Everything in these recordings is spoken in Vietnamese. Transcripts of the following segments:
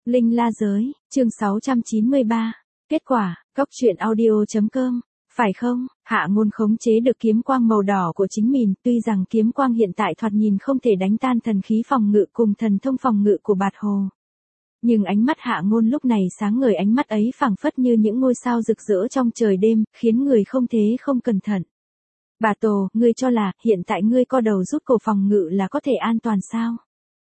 Linh La Giới, chương 693. Kết quả, cóc truyện audio.com. Phải không, Hạ Ngôn khống chế được kiếm quang màu đỏ của chính mình, tuy rằng kiếm quang hiện tại thoạt nhìn không thể đánh tan thần khí phòng ngự cùng thần thông phòng ngự của Bạt Hồ. Nhưng ánh mắt Hạ Ngôn lúc này sáng ngời, ánh mắt ấy phảng phất như những ngôi sao rực rỡ trong trời đêm, khiến người không thế không cẩn thận. Bà Tổ, ngươi cho là, hiện tại ngươi co đầu rút cổ phòng ngự là có thể an toàn sao?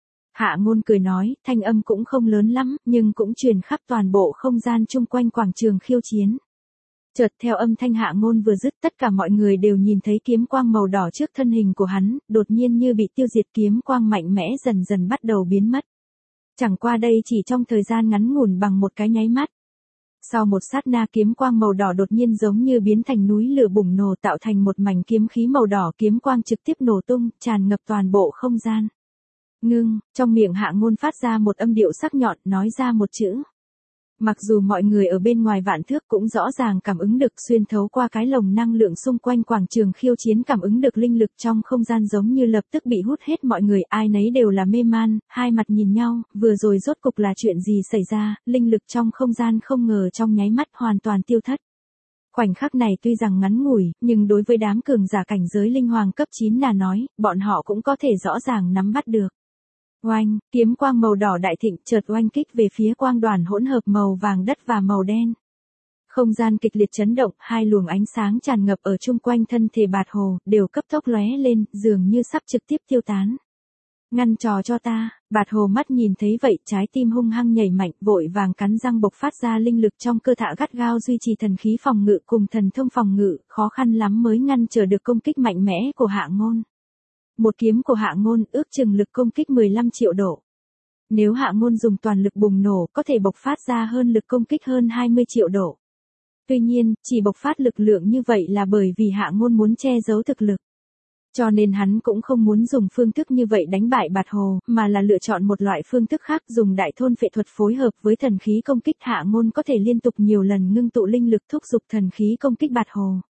Hạ Ngôn cười nói, thanh âm cũng không lớn lắm, nhưng cũng truyền khắp toàn bộ không gian chung quanh quảng trường khiêu chiến. Chợt theo âm thanh Hạ Ngôn vừa dứt, tất cả mọi người đều nhìn thấy kiếm quang màu đỏ trước thân hình của hắn, đột nhiên như bị tiêu diệt, kiếm quang mạnh mẽ dần dần bắt đầu biến mất. Chẳng qua đây chỉ trong thời gian ngắn ngủn bằng một cái nháy mắt. Sau một sát na, kiếm quang màu đỏ đột nhiên giống như biến thành núi lửa bùng nổ, tạo thành một mảnh kiếm khí màu đỏ, kiếm quang trực tiếp nổ tung, tràn ngập toàn bộ không gian. Ngưng, trong miệng Hạ Ngôn phát ra một âm điệu sắc nhọn, nói ra một chữ. Mặc dù mọi người ở bên ngoài vạn thước cũng rõ ràng cảm ứng được, xuyên thấu qua cái lồng năng lượng xung quanh quảng trường khiêu chiến, cảm ứng được linh lực trong không gian giống như lập tức bị hút hết, mọi người ai nấy đều là mê man, hai mặt nhìn nhau, vừa rồi rốt cục là chuyện gì xảy ra, linh lực trong không gian không ngờ trong nháy mắt hoàn toàn tiêu thất. Khoảnh khắc này tuy rằng ngắn ngủi, nhưng đối với đám cường giả cảnh giới linh hoàng cấp 9 là nói, bọn họ cũng có thể rõ ràng nắm bắt được. Oanh, kiếm quang màu đỏ đại thịnh chợt oanh kích về phía quang đoàn hỗn hợp màu vàng đất và màu đen. Không gian kịch liệt chấn động, hai luồng ánh sáng tràn ngập ở chung quanh thân thể Bạt Hồ, đều cấp tốc lóe lên, dường như sắp trực tiếp tiêu tán. Ngăn trò cho ta, Bạt Hồ mắt nhìn thấy vậy, trái tim hung hăng nhảy mạnh, vội vàng cắn răng bộc phát ra linh lực trong cơ thể gắt gao duy trì thần khí phòng ngự cùng thần thông phòng ngự, khó khăn lắm mới ngăn trở được công kích mạnh mẽ của Hạ Ngôn. Một kiếm của Hạ Ngôn ước chừng lực công kích 15 triệu độ. Nếu Hạ Ngôn dùng toàn lực bùng nổ, có thể bộc phát ra hơn lực công kích hơn 20 triệu độ. Tuy nhiên, chỉ bộc phát lực lượng như vậy là bởi vì Hạ Ngôn muốn che giấu thực lực. Cho nên hắn cũng không muốn dùng phương thức như vậy đánh bại Bạt Hồ, mà là lựa chọn một loại phương thức khác, dùng đại thôn phệ thuật phối hợp với thần khí công kích. Hạ Ngôn có thể liên tục nhiều lần ngưng tụ linh lực thúc giục thần khí công kích Bạt Hồ.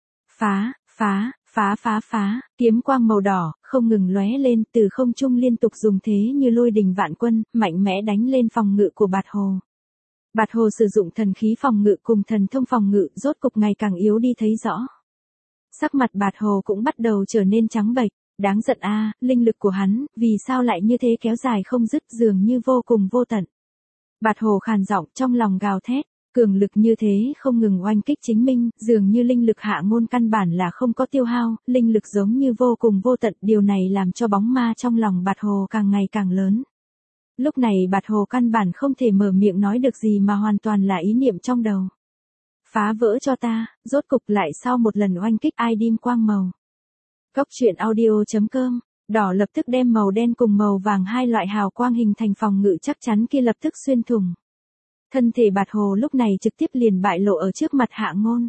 Phá, kiếm quang màu đỏ, không ngừng lóe lên, từ không trung liên tục dùng thế như lôi đình vạn quân, mạnh mẽ đánh lên phòng ngự của Bạt Hồ. Bạt Hồ sử dụng thần khí phòng ngự cùng thần thông phòng ngự, rốt cục ngày càng yếu đi thấy rõ. Sắc mặt Bạt Hồ cũng bắt đầu trở nên trắng bệch, đáng giận a, linh lực của hắn, vì sao lại như thế kéo dài không dứt, dường như vô cùng vô tận. Bạt Hồ khàn giọng trong lòng gào thét. Cường lực như thế không ngừng oanh kích chính mình, dường như linh lực Hạ Ngôn căn bản là không có tiêu hao, linh lực giống như vô cùng vô tận, điều này làm cho bóng ma trong lòng Bạt Hồ càng ngày càng lớn. Lúc này Bạt Hồ căn bản không thể mở miệng nói được gì mà hoàn toàn là ý niệm trong đầu. Phá vỡ cho ta, rốt cục lại sau một lần oanh kích dim quang màu. Cóc truyện audio.com, đỏ lập tức đem màu đen cùng màu vàng hai loại hào quang hình thành phòng ngự chắc chắn kia lập tức xuyên thủng. Thân thể Bạt Hồ lúc này trực tiếp liền bại lộ ở trước mặt Hạ Ngôn.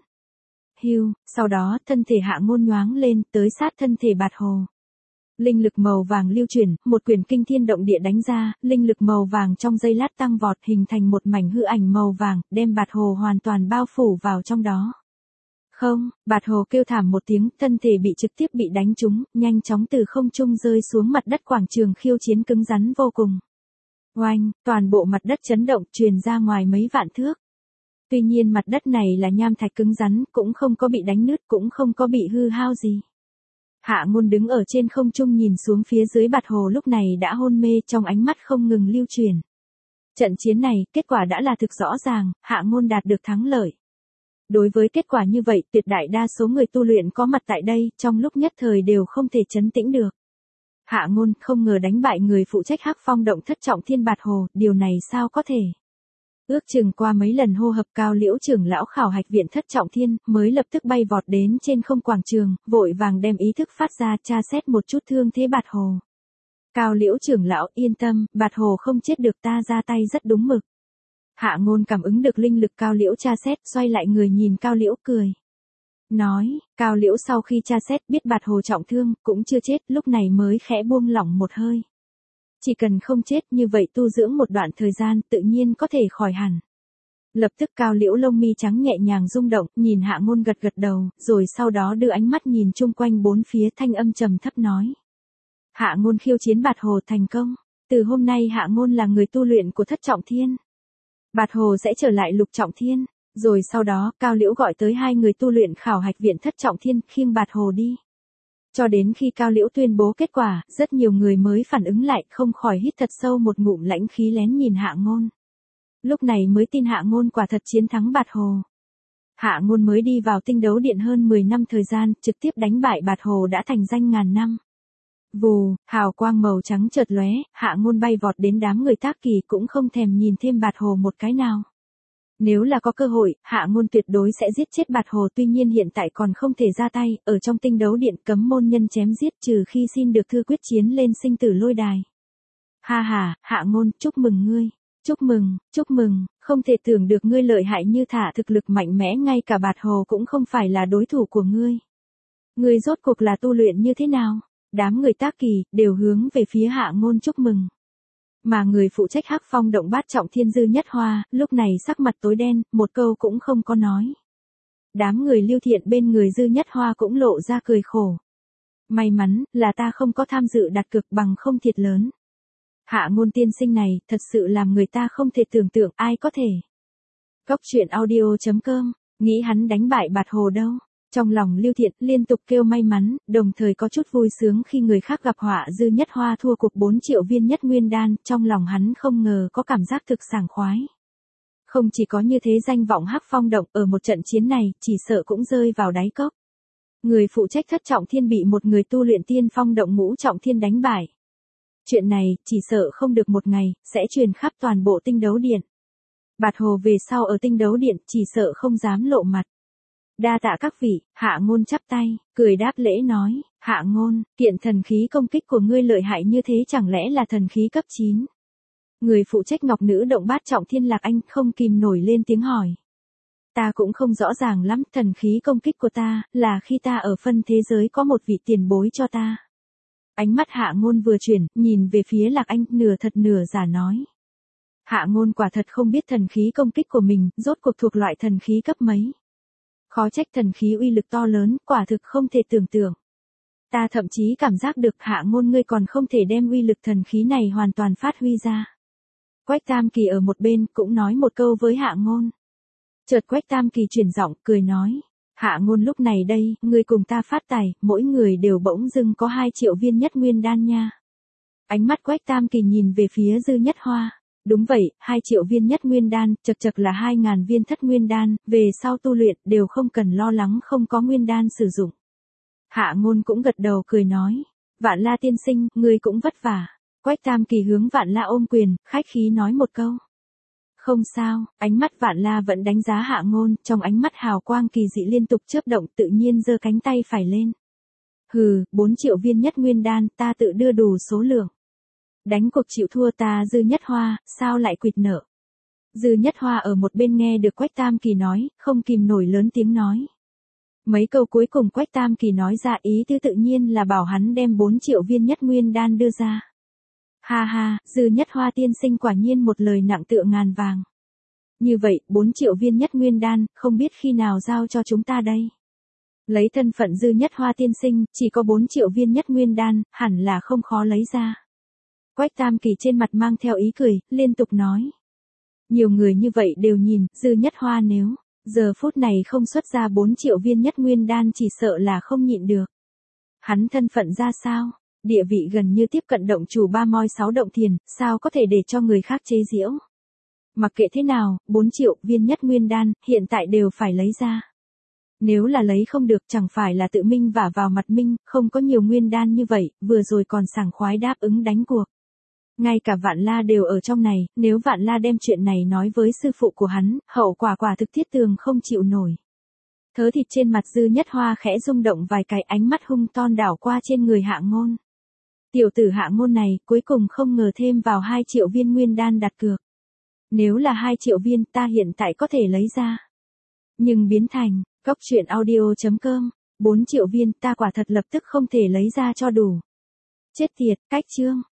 Hưu, sau đó thân thể Hạ Ngôn nhoáng lên, tới sát thân thể Bạt Hồ. Linh lực màu vàng lưu chuyển, một quyền kinh thiên động địa đánh ra, linh lực màu vàng trong giây lát tăng vọt, hình thành một mảnh hư ảnh màu vàng, đem Bạt Hồ hoàn toàn bao phủ vào trong đó. Không, Bạt Hồ kêu thảm một tiếng, thân thể bị trực tiếp bị đánh trúng, nhanh chóng từ không trung rơi xuống mặt đất, quảng trường khiêu chiến cứng rắn vô cùng. Oanh, toàn bộ mặt đất chấn động, truyền ra ngoài mấy vạn thước. Tuy nhiên mặt đất này là nham thạch cứng rắn, cũng không có bị đánh nứt, cũng không có bị hư hao gì. Hạ Ngôn đứng ở trên không trung nhìn xuống phía dưới, Bạt Hồ lúc này đã hôn mê, trong ánh mắt không ngừng lưu truyền. Trận chiến này, kết quả đã là thực rõ ràng, Hạ Ngôn đạt được thắng lợi. Đối với kết quả như vậy, tuyệt đại đa số người tu luyện có mặt tại đây, trong lúc nhất thời đều không thể trấn tĩnh được. Hạ Ngôn không ngờ đánh bại người phụ trách Hắc Phong động thất trọng thiên Bạt Hồ, điều này sao có thể? Ước chừng qua mấy lần hô hợp, Cao Liễu trưởng lão khảo hạch viện thất trọng thiên, mới lập tức bay vọt đến trên không quảng trường, vội vàng đem ý thức phát ra tra xét một chút thương thế Bạt Hồ. Cao Liễu trưởng lão yên tâm, Bạt Hồ không chết được, ta ra tay rất đúng mực. Hạ Ngôn cảm ứng được linh lực Cao Liễu tra xét, xoay lại người nhìn Cao Liễu cười. Nói, Cao Liễu sau khi tra xét biết Bạt Hồ trọng thương, cũng chưa chết, lúc này mới khẽ buông lỏng một hơi. Chỉ cần không chết như vậy tu dưỡng một đoạn thời gian tự nhiên có thể khỏi hẳn. Lập tức Cao Liễu lông mi trắng nhẹ nhàng rung động, nhìn Hạ Ngôn gật gật đầu, rồi sau đó đưa ánh mắt nhìn chung quanh bốn phía, thanh âm trầm thấp nói. Hạ Ngôn khiêu chiến Bạt Hồ thành công. Từ hôm nay Hạ Ngôn là người tu luyện của Thất Trọng Thiên. Bạt Hồ sẽ trở lại Lục Trọng Thiên. Rồi sau đó, Cao Liễu gọi tới 2 người tu luyện khảo hạch viện Thất Trọng Thiên, khiêng Bạt Hồ đi. Cho đến khi Cao Liễu tuyên bố kết quả, rất nhiều người mới phản ứng lại, không khỏi hít thật sâu một ngụm lãnh khí lén nhìn Hạ Ngôn. Lúc này mới tin Hạ Ngôn quả thật chiến thắng Bạt Hồ. Hạ Ngôn mới đi vào tinh đấu điện hơn 10 năm thời gian, trực tiếp đánh bại Bạt Hồ đã thành danh ngàn năm. Vù, hào quang màu trắng chợt lóe, Hạ Ngôn bay vọt đến đám người Tác Kỳ cũng không thèm nhìn thêm Bạt Hồ một cái nào. Nếu là có cơ hội, Hạ Ngôn tuyệt đối sẽ giết chết Bạt Hồ, tuy nhiên hiện tại còn không thể ra tay, ở trong tinh đấu điện cấm môn nhân chém giết trừ khi xin được thư quyết chiến lên sinh tử lôi đài. Ha ha, Hạ Ngôn, chúc mừng ngươi. Chúc mừng, không thể tưởng được ngươi lợi hại như thả thực lực mạnh mẽ ngay cả Bạt Hồ cũng không phải là đối thủ của ngươi. Ngươi rốt cuộc là tu luyện như thế nào? Đám người Tác Kỳ đều hướng về phía Hạ Ngôn chúc mừng. Mà người phụ trách Hắc Phong động Bát Trọng Thiên Dư Nhất Hoa, lúc này sắc mặt tối đen, một câu cũng không có nói. Đám người Lưu Thiện bên người Dư Nhất Hoa cũng lộ ra cười khổ. May mắn là ta không có tham dự đặt cược, bằng không thiệt lớn. Hạ Ngôn tiên sinh này, thật sự làm người ta không thể tưởng tượng ai có thể. Cốc truyện audio.com, nghĩ hắn đánh bại Bạt Hồ đâu. Trong lòng Lưu Thiện liên tục kêu may mắn, đồng thời có chút vui sướng khi người khác gặp họa. Dư Nhất Hoa thua cuộc 4 triệu viên nhất nguyên đan, trong lòng hắn không ngờ có cảm giác thực sảng khoái. Không chỉ có như thế, danh vọng Hắc Phong động ở một trận chiến này, chỉ sợ cũng rơi vào đáy cốc. Người phụ trách Thất Trọng Thiên bị một người tu luyện Tiên Phong động Ngũ Trọng Thiên đánh bại. Chuyện này, chỉ sợ không được một ngày, sẽ truyền khắp toàn bộ tinh đấu điện. Bạt Hồ về sau ở tinh đấu điện, chỉ sợ không dám lộ mặt. Đa tạ các vị, Hạ Ngôn chắp tay, cười đáp lễ nói, Hạ Ngôn, kiện thần khí công kích của ngươi lợi hại như thế chẳng lẽ là thần khí cấp 9? Người phụ trách Ngọc Nữ động Bát Trọng Thiên Lạc Anh không kìm nổi lên tiếng hỏi. Ta cũng không rõ ràng lắm, thần khí công kích của ta, là khi ta ở phân thế giới có một vị tiền bối cho ta. Ánh mắt Hạ Ngôn vừa chuyển, nhìn về phía Lạc Anh, nửa thật nửa giả nói. Hạ Ngôn quả thật không biết thần khí công kích của mình, rốt cuộc thuộc loại thần khí cấp mấy. Khó trách thần khí uy lực to lớn, quả thực không thể tưởng tượng. Ta thậm chí cảm giác được Hạ Ngôn ngươi còn không thể đem uy lực thần khí này hoàn toàn phát huy ra. Quách Tam Kỳ ở một bên cũng nói một câu với Hạ Ngôn. Chợt Quách Tam Kỳ chuyển giọng, cười nói. Hạ Ngôn lúc này đây, ngươi cùng ta phát tài, mỗi người đều bỗng dưng có 2 triệu viên nhất nguyên đan nha. Ánh mắt Quách Tam Kỳ nhìn về phía Dư Nhất Hoa. Đúng vậy, 2 triệu viên nhất nguyên đan, chật chật là 2.000 viên thất nguyên đan, về sau tu luyện đều không cần lo lắng không có nguyên đan sử dụng. Hạ Ngôn cũng gật đầu cười nói, Vạn La tiên sinh, ngươi cũng vất vả. Quách Tam Kỳ hướng Vạn La ôm quyền, khách khí nói một câu. Không sao, ánh mắt Vạn La vẫn đánh giá Hạ Ngôn, trong ánh mắt hào quang kỳ dị liên tục chớp động, tự nhiên giơ cánh tay phải lên. Hừ, 4 triệu viên nhất nguyên đan, ta tự đưa đủ số lượng. Đánh cuộc chịu thua ta Dư Nhất Hoa, sao lại quỵt nợ. Dư Nhất Hoa ở một bên nghe được Quách Tam Kỳ nói, không kìm nổi lớn tiếng nói. Mấy câu cuối cùng Quách Tam Kỳ nói ra ý tứ tự nhiên là bảo hắn đem 4 triệu viên nhất nguyên đan đưa ra. Ha ha, Dư Nhất Hoa tiên sinh quả nhiên một lời nặng tựa ngàn vàng. Như vậy, 4 triệu viên nhất nguyên đan, không biết khi nào giao cho chúng ta đây. Lấy thân phận Dư Nhất Hoa tiên sinh, chỉ có 4 triệu viên nhất nguyên đan, hẳn là không khó lấy ra. Quách Tam Kỳ trên mặt mang theo ý cười, liên tục nói. Nhiều người như vậy đều nhìn, Dư Nhất Hoa nếu, giờ phút này không xuất ra 4 triệu viên nhất nguyên đan chỉ sợ là không nhịn được. Hắn thân phận ra sao? Địa vị gần như tiếp cận động chủ 3 moi 6 động thiền, sao có thể để cho người khác chế giễu. Mặc kệ thế nào, 4 triệu viên nhất nguyên đan, hiện tại đều phải lấy ra. Nếu là lấy không được chẳng phải là tự minh vả vào mặt minh, không có nhiều nguyên đan như vậy, vừa rồi còn sảng khoái đáp ứng đánh cuộc. Ngay cả Vạn La đều ở trong này, nếu Vạn La đem chuyện này nói với sư phụ của hắn, hậu quả quả thực thiết tường không chịu nổi. Thớ thịt trên mặt Dư Nhất Hoa khẽ rung động vài cái, ánh mắt hung ton đảo qua trên người Hạ Ngôn. Tiểu tử Hạ Ngôn này, cuối cùng không ngờ thêm vào 2 triệu viên nguyên đan đặt cược. Nếu là 2 triệu viên, ta hiện tại có thể lấy ra. Nhưng biến thành, cốc truyện audio.com, 4 triệu viên, ta quả thật lập tức không thể lấy ra cho đủ. Chết tiệt, cách chương.